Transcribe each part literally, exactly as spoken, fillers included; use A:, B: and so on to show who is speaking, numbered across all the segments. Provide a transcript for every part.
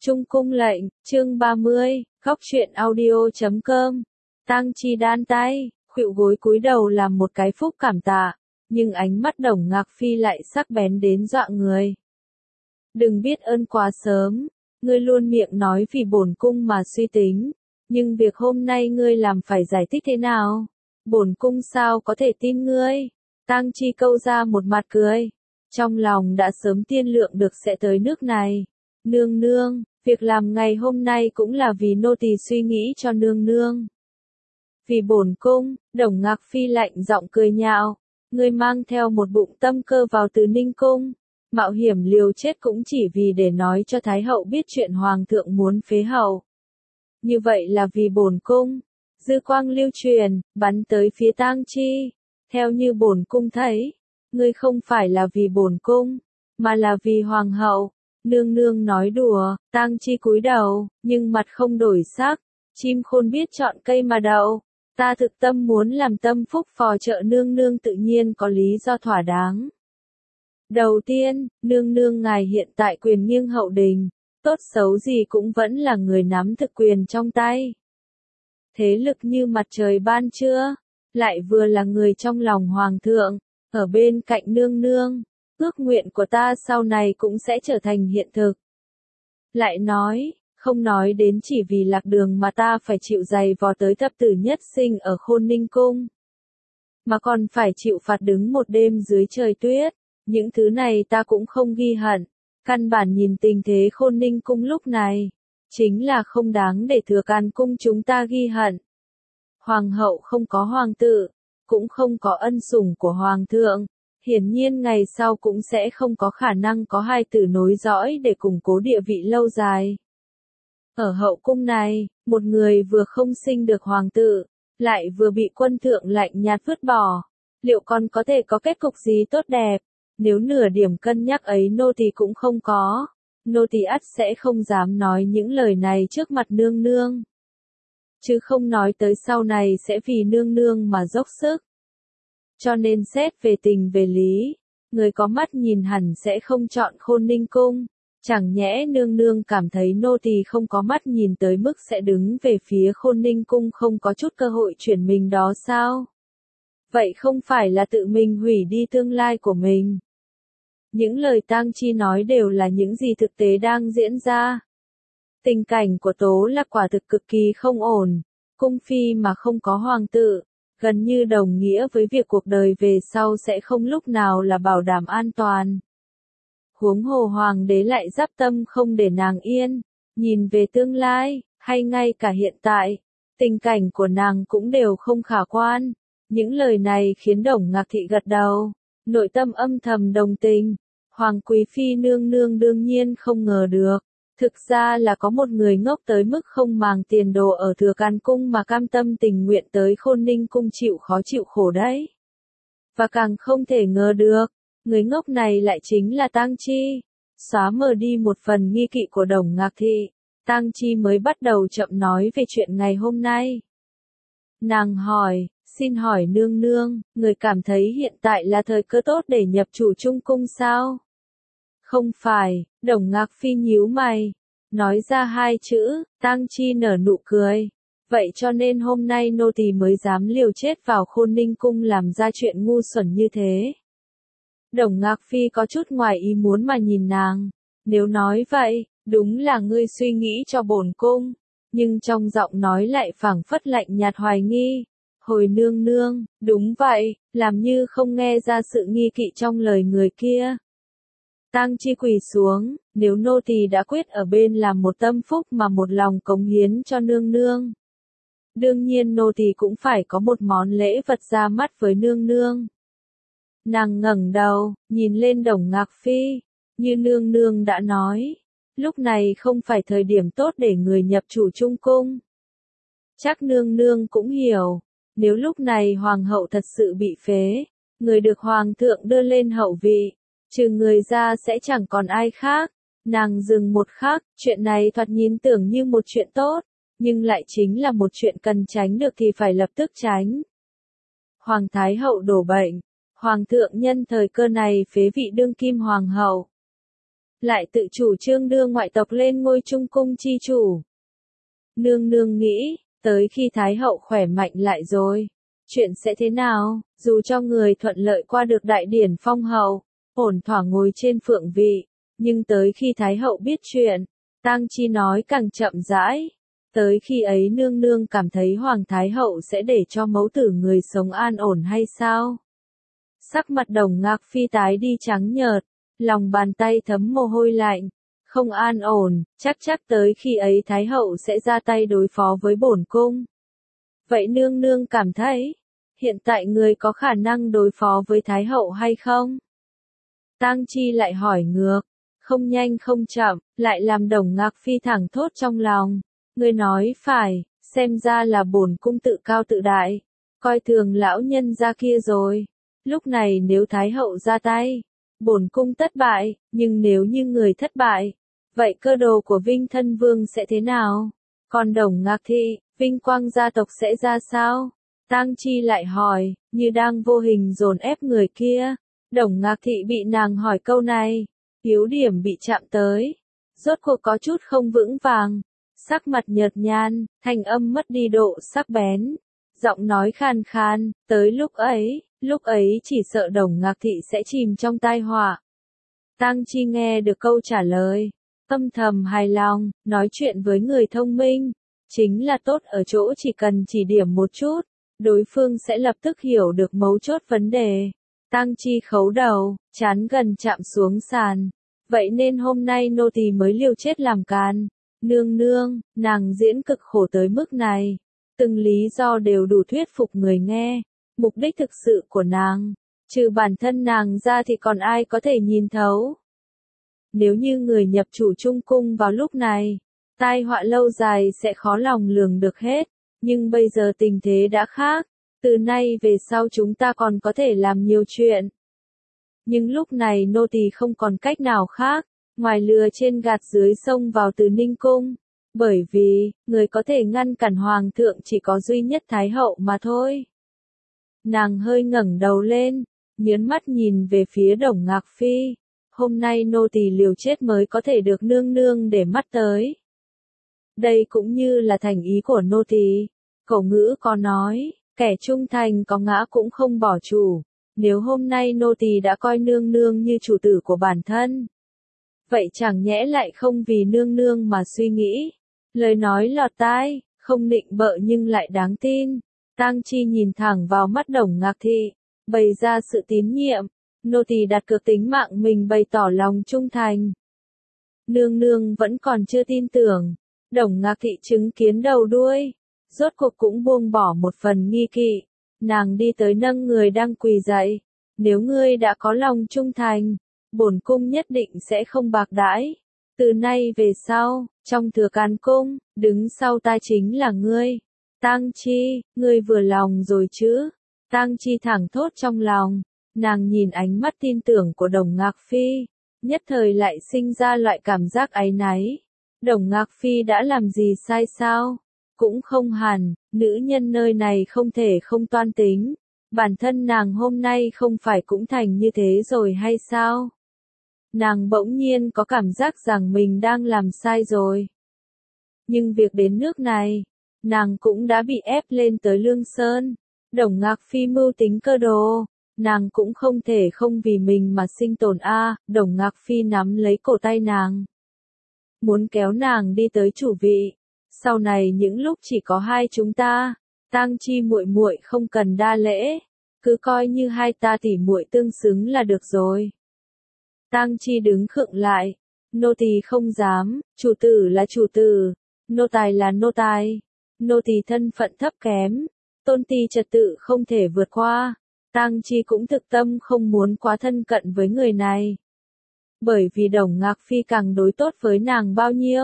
A: Trung cung lệnh, chương ba mươi, góc truyện audio chấm com. Tang Chi đan tay, khuỵu gối cúi đầu làm một cái phúc cảm tạ, nhưng ánh mắt Đồng Ngạc Phi lại sắc bén đến dọa người. Đừng biết ơn quá sớm, ngươi luôn miệng nói vì bổn cung mà suy tính, nhưng việc hôm nay ngươi làm phải giải thích thế nào? Bổn cung sao có thể tin ngươi? Tang Chi câu ra một mặt cười, trong lòng đã sớm tiên lượng được sẽ tới nước này. Nương nương, việc làm ngày hôm nay cũng là vì nô tỳ suy nghĩ cho nương nương. Vì bổn cung, Đồng Ngạc Phi lạnh giọng cười nhạo, ngươi mang theo một bụng tâm cơ vào Từ Ninh cung, mạo hiểm liều chết cũng chỉ vì để nói cho Thái hậu biết chuyện hoàng thượng muốn phế hậu. Như vậy là vì bổn cung. Dư quang lưu truyền, bắn tới phía Tang Chi. Theo như bổn cung thấy, ngươi không phải là vì bổn cung, mà là vì hoàng hậu. Nương nương nói đùa, Tang Chi cúi đầu, nhưng mặt không đổi sắc. Chim khôn biết chọn cây mà đậu. Ta thực tâm muốn làm tâm phúc phò trợ nương nương tự nhiên có lý do thỏa đáng. Đầu tiên, nương nương ngài hiện tại quyền nghiêng hậu đình, tốt xấu gì cũng vẫn là người nắm thực quyền trong tay. Thế lực như mặt trời ban trưa, lại vừa là người trong lòng hoàng thượng, ở bên cạnh nương nương. Ước nguyện của ta sau này cũng sẽ trở thành hiện thực. Lại nói, không nói đến chỉ vì lạc đường mà ta phải chịu dày vò tới thập tử nhất sinh ở Khôn Ninh cung, mà còn phải chịu phạt đứng một đêm dưới trời tuyết. Những thứ này ta cũng không ghi hận. Căn bản nhìn tình thế Khôn Ninh cung lúc này, chính là không đáng để Thừa Can cung chúng ta ghi hận. Hoàng hậu không có hoàng tử, cũng không có ân sủng của hoàng thượng. Hiển nhiên ngày sau cũng sẽ không có khả năng có hai tử nối dõi để củng cố địa vị lâu dài. Ở hậu cung này, một người vừa không sinh được hoàng tử, lại vừa bị quân thượng lạnh nhạt vứt bỏ. Liệu còn có thể có kết cục gì tốt đẹp? Nếu nửa điểm cân nhắc ấy nô tỳ cũng không có, nô tỳ ắt sẽ không dám nói những lời này trước mặt nương nương. Chứ không nói tới sau này sẽ vì nương nương mà dốc sức. Cho nên xét về tình về lý, người có mắt nhìn hẳn sẽ không chọn Khôn Ninh cung. Chẳng nhẽ nương nương cảm thấy nô tỳ không có mắt nhìn tới mức sẽ đứng về phía Khôn Ninh cung không có chút cơ hội chuyển mình đó sao? Vậy không phải là tự mình hủy đi tương lai của mình. Những lời Tang Chi nói đều là những gì thực tế đang diễn ra. Tình cảnh của Tố Lạc quả thực cực kỳ không ổn. Cung phi mà không có hoàng tử, gần như đồng nghĩa với việc cuộc đời về sau sẽ không lúc nào là bảo đảm an toàn. Huống hồ hoàng đế lại giáp tâm không để nàng yên, nhìn về tương lai, hay ngay cả hiện tại, tình cảnh của nàng cũng đều không khả quan. Những lời này khiến Đồng Ngạc Thị gật đầu, nội tâm âm thầm đồng tình. Hoàng quý phi nương nương đương nhiên không ngờ được, thực ra là có một người ngốc tới mức không màng tiền đồ ở Thừa Can cung mà cam tâm tình nguyện tới Khôn Ninh cung chịu khó chịu khổ đấy. Và càng không thể ngờ được, người ngốc này lại chính là Tang Chi. Xóa mờ đi một phần nghi kỵ của Đồng Ngạc Thị, Tang Chi mới bắt đầu chậm nói về chuyện ngày hôm nay. Nàng hỏi, xin hỏi nương nương, người cảm thấy hiện tại là thời cơ tốt để nhập chủ Trung cung sao? Không phải, Đồng Ngạc Phi nhíu mày, nói ra hai chữ. Tang Chi nở nụ cười. Vậy cho nên hôm nay nô tỳ mới dám liều chết vào Khôn Ninh cung làm ra chuyện ngu xuẩn như thế. Đồng Ngạc Phi có chút ngoài ý muốn mà nhìn nàng. Nếu nói vậy, đúng là ngươi suy nghĩ cho bổn cung. Nhưng trong giọng nói lại phảng phất lạnh nhạt hoài nghi. Hồi nương nương, đúng vậy, làm như không nghe ra sự nghi kỵ trong lời người kia. Tang Chi quỳ xuống, nếu nô tỳ đã quyết ở bên làm một tâm phúc mà một lòng cống hiến cho nương nương. Đương nhiên nô tỳ cũng phải có một món lễ vật ra mắt với nương nương. Nàng ngẩng đầu, nhìn lên Đồng Ngạc Phi, như nương nương đã nói, lúc này không phải thời điểm tốt để người nhập chủ Trung cung. Chắc nương nương cũng hiểu, nếu lúc này hoàng hậu thật sự bị phế, người được hoàng thượng đưa lên hậu vị, trừ người ra sẽ chẳng còn ai khác. Nàng dừng một khắc, chuyện này thoạt nhìn tưởng như một chuyện tốt, nhưng lại chính là một chuyện cần tránh được thì phải lập tức tránh. Hoàng Thái hậu đổ bệnh, hoàng thượng nhân thời cơ này phế vị đương kim hoàng hậu. lại tự chủ trương đưa ngoại tộc lên ngôi trung cung chi chủ. Nương nương nghĩ, tới khi Thái hậu khỏe mạnh lại rồi, chuyện sẽ thế nào, dù cho người thuận lợi qua được đại điển phong hậu, ổn thỏa ngồi trên phượng vị, nhưng tới khi Thái hậu biết chuyện, Tang Chi nói càng chậm rãi. Tới khi ấy nương nương cảm thấy Hoàng Thái hậu sẽ để cho mẫu tử người sống an ổn hay sao? Sắc mặt Đồng Ngạc Phi tái đi trắng nhợt, lòng bàn tay thấm mồ hôi lạnh, không an ổn, chắc chắc tới khi ấy Thái hậu sẽ ra tay đối phó với bổn cung. Vậy nương nương cảm thấy, hiện tại người có khả năng đối phó với Thái hậu hay không? Tang Chi lại hỏi ngược, không nhanh không chậm, lại làm Đồng Ngạc Phi thẳng thốt trong lòng. Người nói phải, xem ra là bổn cung tự cao tự đại, coi thường lão nhân gia kia rồi. Lúc này nếu Thái hậu ra tay, bổn cung thất bại, nhưng nếu như người thất bại, vậy cơ đồ của Vinh Thân Vương sẽ thế nào? Còn Đồng Ngạc Thị, vinh quang gia tộc sẽ ra sao? Tang Chi lại hỏi, như đang vô hình dồn ép người kia. Đồng Ngạc Thị bị nàng hỏi câu này, yếu điểm bị chạm tới, rốt cuộc có chút không vững vàng, sắc mặt nhợt nhạt, thanh âm mất đi độ sắc bén, giọng nói khan khan, tới lúc ấy, lúc ấy chỉ sợ Đồng Ngạc Thị sẽ chìm trong tai họa. Tang Chi nghe được câu trả lời, âm thầm hài lòng, nói chuyện với người thông minh, chính là tốt ở chỗ chỉ cần chỉ điểm một chút, đối phương sẽ lập tức hiểu được mấu chốt vấn đề. Tang Chi khấu đầu, chán gần chạm xuống sàn, vậy nên hôm nay nô tỳ mới liều chết làm càn. Nương nương, nàng diễn cực khổ tới mức này, từng lý do đều đủ thuyết phục người nghe, mục đích thực sự của nàng, trừ bản thân nàng ra thì còn ai có thể nhìn thấu. Nếu như người nhập chủ trung cung vào lúc này, tai họa lâu dài sẽ khó lòng lường được hết, nhưng bây giờ tình thế đã khác, từ nay về sau chúng ta còn có thể làm nhiều chuyện. Nhưng lúc này nô tỳ không còn cách nào khác, ngoài lừa trên gạt dưới sông vào từ Ninh Cung, bởi vì, người có thể ngăn cản Hoàng thượng chỉ có duy nhất Thái hậu mà thôi. Nàng hơi ngẩng đầu lên, nhớn mắt nhìn về phía Đồng Ngạc Phi, hôm nay nô tỳ liều chết mới có thể được nương nương để mắt tới. Đây cũng như là thành ý của nô tỳ. Cổ ngữ có nói, kẻ trung thành có ngã cũng không bỏ chủ, nếu hôm nay nô tỳ đã coi nương nương như chủ tử của bản thân, vậy chẳng nhẽ lại không vì nương nương mà suy nghĩ. Lời nói lọt tai, không nịnh bợ nhưng lại đáng tin. Tang Chi nhìn thẳng vào mắt Đồng Ngạc Thị, bày ra sự tín nhiệm, nô tỳ đặt cược tính mạng mình bày tỏ lòng trung thành. Nương nương vẫn còn chưa tin tưởng. Đồng Ngạc Thị chứng kiến đầu đuôi, rốt cuộc cũng buông bỏ một phần nghi kỵ, nàng đi tới nâng người đang quỳ dậy, nếu ngươi đã có lòng trung thành, bổn cung nhất định sẽ không bạc đãi. Từ nay về sau, trong Thừa Can cung, đứng sau ta chính là ngươi. Tang Chi, ngươi vừa lòng rồi chứ? Tang Chi thẳng thốt trong lòng, nàng nhìn ánh mắt tin tưởng của Đồng Ngạc Phi, nhất thời lại sinh ra loại cảm giác áy náy. Đồng Ngạc Phi đã làm gì sai sao? Cũng không hẳn, nữ nhân nơi này không thể không toan tính. Bản thân nàng hôm nay không phải cũng thành như thế rồi hay sao? Nàng bỗng nhiên có cảm giác rằng mình đang làm sai rồi. Nhưng việc đến nước này, nàng cũng đã bị ép lên tới Lương Sơn. Đồng Ngạc Phi mưu tính cơ đồ, nàng cũng không thể không vì mình mà sinh tồn a. À, Đồng Ngạc Phi nắm lấy cổ tay nàng, muốn kéo nàng đi tới chủ vị. Sau này những lúc chỉ có hai chúng ta, Tang Chi muội muội không cần đa lễ, cứ coi như hai ta tỉ muội tương xứng là được rồi. Tang Chi đứng khựng lại, nô tỳ không dám, chủ tử là chủ tử, nô tài là nô tài, nô tỳ thân phận thấp kém, tôn ti trật tự không thể vượt qua. Tang Chi cũng thực tâm không muốn quá thân cận với người này, bởi vì Đồng Ngạc Phi càng đối tốt với nàng bao nhiêu,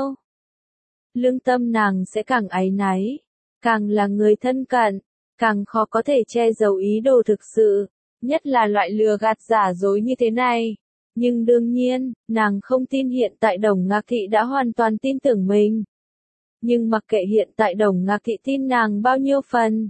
A: lương tâm nàng sẽ càng áy náy, càng là người thân cận, càng khó có thể che giấu ý đồ thực sự, nhất là loại lừa gạt giả dối như thế này. Nhưng đương nhiên, nàng không tin hiện tại Đồng Ngạc Thị đã hoàn toàn tin tưởng mình. Nhưng mặc kệ hiện tại Đồng Ngạc Thị tin nàng bao nhiêu phần,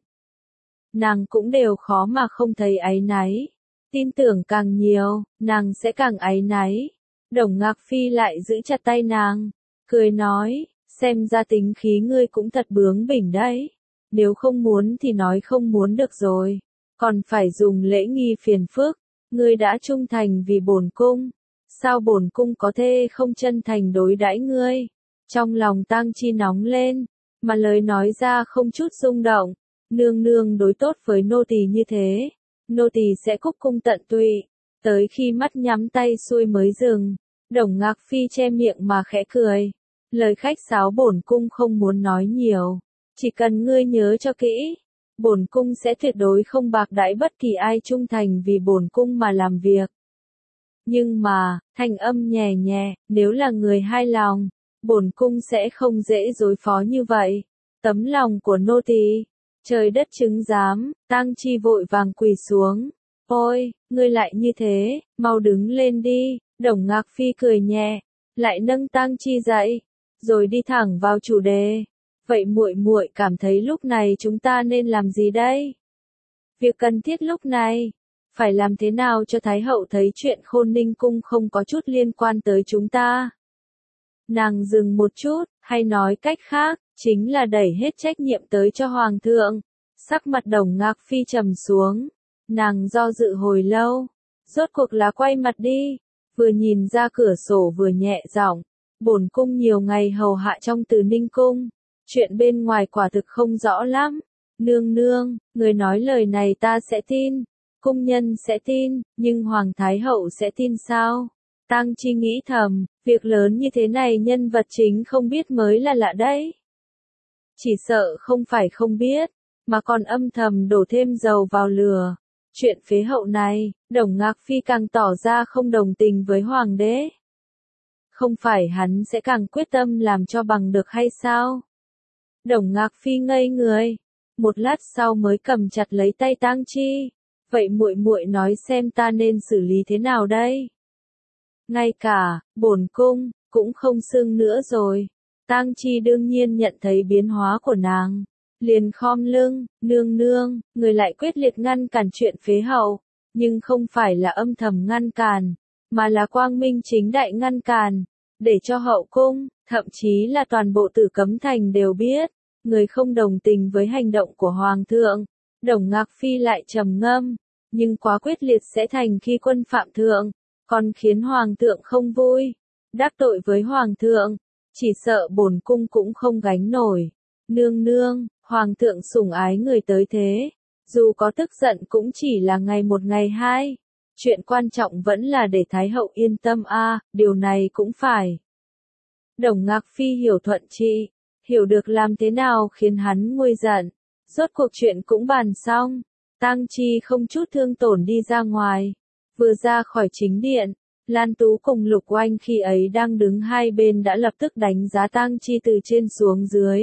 A: nàng cũng đều khó mà không thấy áy náy. Tin tưởng càng nhiều, nàng sẽ càng áy náy. Đồng Ngạc Phi lại giữ chặt tay nàng, cười nói, xem ra tính khí ngươi cũng thật bướng bỉnh đấy. Nếu không muốn thì nói không muốn được rồi, còn phải dùng lễ nghi phiền phức. Ngươi đã trung thành vì bổn cung, sao bổn cung có thể không chân thành đối đãi ngươi? Trong lòng Tang Chi nóng lên, mà lời nói ra không chút rung động. Nương nương đối tốt với nô tỳ như thế, nô tỳ sẽ cúc cung tận tụy, tới khi mắt nhắm tay xuôi mới dừng. Đồng Ngạc Phi che miệng mà khẽ cười, lời khách sáo bổn cung không muốn nói nhiều, chỉ cần ngươi nhớ cho kỹ, bổn cung sẽ tuyệt đối không bạc đãi bất kỳ ai trung thành vì bổn cung mà làm việc. Nhưng mà, thanh âm nhẹ nhẹ, nếu là người hai lòng, bổn cung sẽ không dễ đối phó như vậy. Tấm lòng của nô tỳ, trời đất chứng giám. Tang Chi vội vàng quỳ xuống. Ôi, ngươi lại như thế, mau đứng lên đi. Đồng Ngạc Phi cười nhẹ, lại nâng Tang Chi dậy, rồi đi thẳng vào chủ đề. Vậy muội muội cảm thấy lúc này chúng ta nên làm gì đây? Việc cần thiết lúc này, phải làm thế nào cho Thái hậu thấy chuyện Khôn Ninh cung không có chút liên quan tới chúng ta? Nàng dừng một chút, hay nói cách khác, chính là đẩy hết trách nhiệm tới cho Hoàng thượng. Sắc mặt Đồng Ngạc Phi trầm xuống, nàng do dự hồi lâu, rốt cuộc là quay mặt đi, vừa nhìn ra cửa sổ vừa nhẹ giọng, bổn cung nhiều ngày hầu hạ trong Từ Ninh cung, chuyện bên ngoài quả thực không rõ lắm. Nương nương, người nói lời này ta sẽ tin, cung nhân sẽ tin, nhưng Hoàng Thái hậu sẽ tin sao? Tang Chi nghĩ thầm, việc lớn như thế này nhân vật chính không biết mới là lạ đấy. Chỉ sợ không phải không biết, mà còn âm thầm đổ thêm dầu vào lửa. Chuyện phế hậu này, Đồng Ngạc Phi càng tỏ ra không đồng tình với Hoàng đế. Không phải hắn sẽ càng quyết tâm làm cho bằng được hay sao? Đồng Ngạc Phi ngây người, một lát sau mới cầm chặt lấy tay Tang Chi. Vậy muội muội nói xem ta nên xử lý thế nào đây? Ngay cả, bổn cung, cũng không xưng nữa rồi. Tang Chi đương nhiên nhận thấy biến hóa của nàng. Liền khom lưng, nương nương, người lại quyết liệt ngăn cản chuyện phế hậu. Nhưng không phải là âm thầm ngăn cản, mà là quang minh chính đại ngăn cản. Để cho hậu cung, thậm chí là toàn bộ Tử Cấm Thành đều biết. Người không đồng tình với hành động của Hoàng thượng. Đồng Ngạc Phi lại trầm ngâm, nhưng quá quyết liệt sẽ thành khi quân phạm thượng, còn khiến Hoàng thượng không vui. Đắc tội với Hoàng thượng, chỉ sợ bổn cung cũng không gánh nổi. Nương nương, Hoàng thượng sủng ái người tới thế, dù có tức giận cũng chỉ là ngày một ngày hai. Chuyện quan trọng vẫn là để Thái hậu yên tâm a, à, điều này cũng phải. Đồng Ngạc Phi hiểu thuận trị, hiểu được làm thế nào khiến hắn nguôi giận. Rốt cuộc chuyện cũng bàn xong, Tang Chi không chút thương tổn đi ra ngoài. Vừa ra khỏi chính điện, Lan Tú cùng Lục Oanh khi ấy đang đứng hai bên đã lập tức đánh giá Tang Chi từ trên xuống dưới.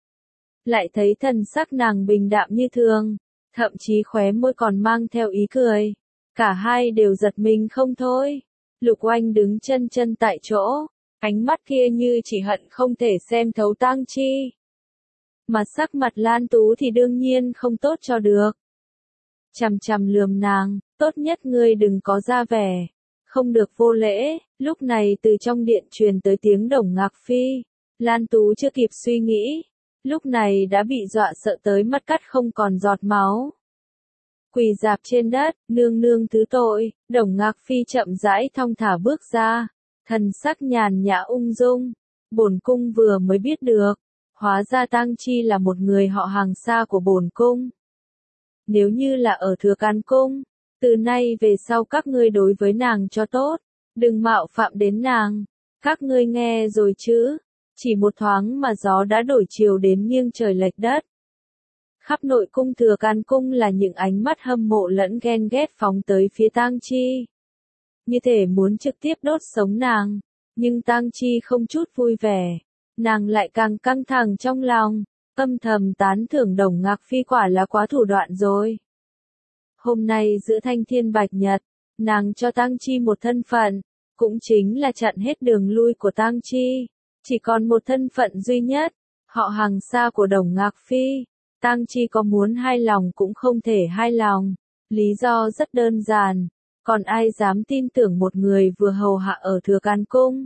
A: Lại thấy thần sắc nàng bình đạm như thường, thậm chí khóe môi còn mang theo ý cười. Cả hai đều giật mình không thôi. Lục Oanh đứng chân chân tại chỗ, ánh mắt kia như chỉ hận không thể xem thấu Tang Chi. Mà sắc mặt Lan Tú thì đương nhiên không tốt cho được. Chằm chằm lườm nàng, tốt nhất ngươi đừng có ra vẻ, không được vô lễ. Lúc này từ trong điện truyền tới tiếng Đồng Ngạc Phi. Lan Tú chưa kịp suy nghĩ, lúc này đã bị dọa sợ tới mắt cắt không còn giọt máu. Quỳ dạp trên đất, nương nương thứ tội. Đồng Ngạc Phi chậm rãi thong thả bước ra, thần sắc nhàn nhã ung dung. Bổn cung vừa mới biết được, hóa ra Tang Chi là một người họ hàng xa của bổn cung. Nếu như là ở Thừa Can cung, từ nay về sau các ngươi đối với nàng cho tốt, đừng mạo phạm đến nàng. Các ngươi nghe rồi chứ? Chỉ một thoáng mà gió đã đổi chiều đến nghiêng trời lệch đất. Khắp nội cung Thừa Can cung là những ánh mắt hâm mộ lẫn ghen ghét phóng tới phía Tang Chi. Như thể muốn trực tiếp đốt sống nàng, nhưng Tang Chi không chút vui vẻ, nàng lại càng căng thẳng trong lòng, âm thầm tán thưởng Đồng Ngạc Phi quả là quá thủ đoạn rồi. Hôm nay giữa thanh thiên bạch nhật, nàng cho Tang Chi một thân phận, cũng chính là chặn hết đường lui của Tang Chi, chỉ còn một thân phận duy nhất, họ hàng xa của Đồng Ngạc Phi. Tang Chi có muốn hai lòng cũng không thể hai lòng, lý do rất đơn giản, Còn ai dám tin tưởng một người vừa hầu hạ ở Thừa Can Cung,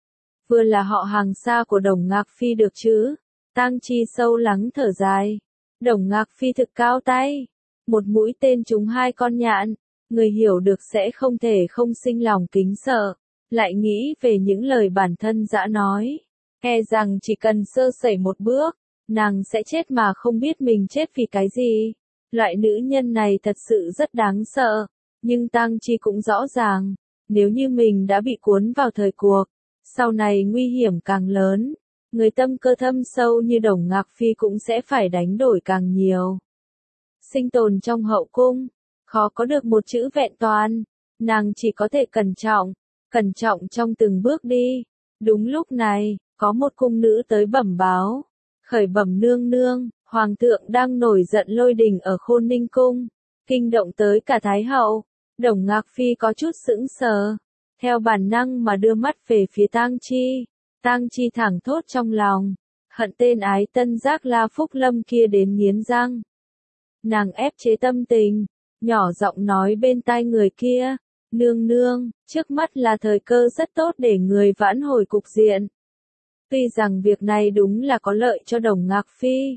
A: vừa là họ hàng xa của Đồng Ngạc Phi được chứ? Tang Chi sâu lắng thở dài. Đồng Ngạc Phi thực cao tay, một mũi tên trúng hai con nhạn, người hiểu được sẽ không thể không sinh lòng kính sợ, lại nghĩ về những lời bản thân dã nói, e rằng chỉ cần sơ sẩy một bước, nàng sẽ chết mà không biết mình chết vì cái gì. Loại nữ nhân này thật sự rất đáng sợ, nhưng Tang Chi cũng rõ ràng, nếu như mình đã bị cuốn vào thời cuộc, sau này nguy hiểm càng lớn, người tâm cơ thâm sâu như Đồng Ngạc Phi cũng sẽ phải đánh đổi càng nhiều. Sinh tồn trong hậu cung, khó có được một chữ vẹn toàn, nàng chỉ có thể cẩn trọng, cẩn trọng trong từng bước đi. Đúng lúc này, có một cung nữ tới bẩm báo, khởi bẩm nương nương, hoàng thượng đang nổi giận lôi đình ở Khôn Ninh cung, kinh động tới cả Thái hậu. Đồng Ngạc Phi có chút sững sờ, theo bản năng mà đưa mắt về phía Tang Chi. Tang Chi thẳng thốt trong lòng, hận tên ái tân giác La Phúc Lâm kia đến nghiến răng. Nàng ép chế tâm tình, nhỏ giọng nói bên tai người kia, nương nương, trước mắt là thời cơ rất tốt để người vãn hồi cục diện. Tuy rằng việc này đúng là có lợi cho Đồng Ngạc Phi,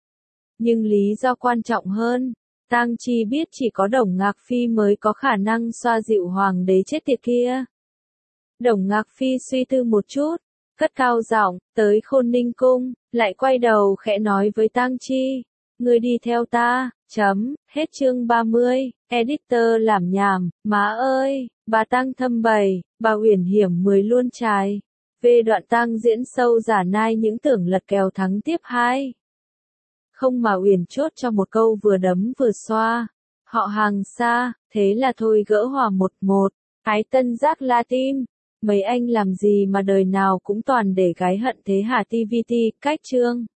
A: nhưng lý do quan trọng hơn, Tang Chi biết chỉ có Đồng Ngạc Phi mới có khả năng xoa dịu hoàng đế chết tiệt kia. Đồng Ngạc Phi suy tư một chút, cất cao giọng, tới Khôn Ninh cung, lại quay đầu khẽ nói với Tang Chi, ngươi đi theo ta, chấm, hết chương ba mươi, editor làm nhảm, má ơi, bà Tang thâm bày, bà Uyển hiểm mười luôn trài. Về đoạn Tang diễn sâu giả nai những tưởng lật kèo thắng tiếp hai. Không mà Uyển chốt cho một câu vừa đấm vừa xoa. Họ hàng xa, thế là thôi gỡ hòa một một. Ái tân giác La tim. Mấy anh làm gì mà đời nào cũng toàn để gái hận thế hả ti vi ti, cách chương.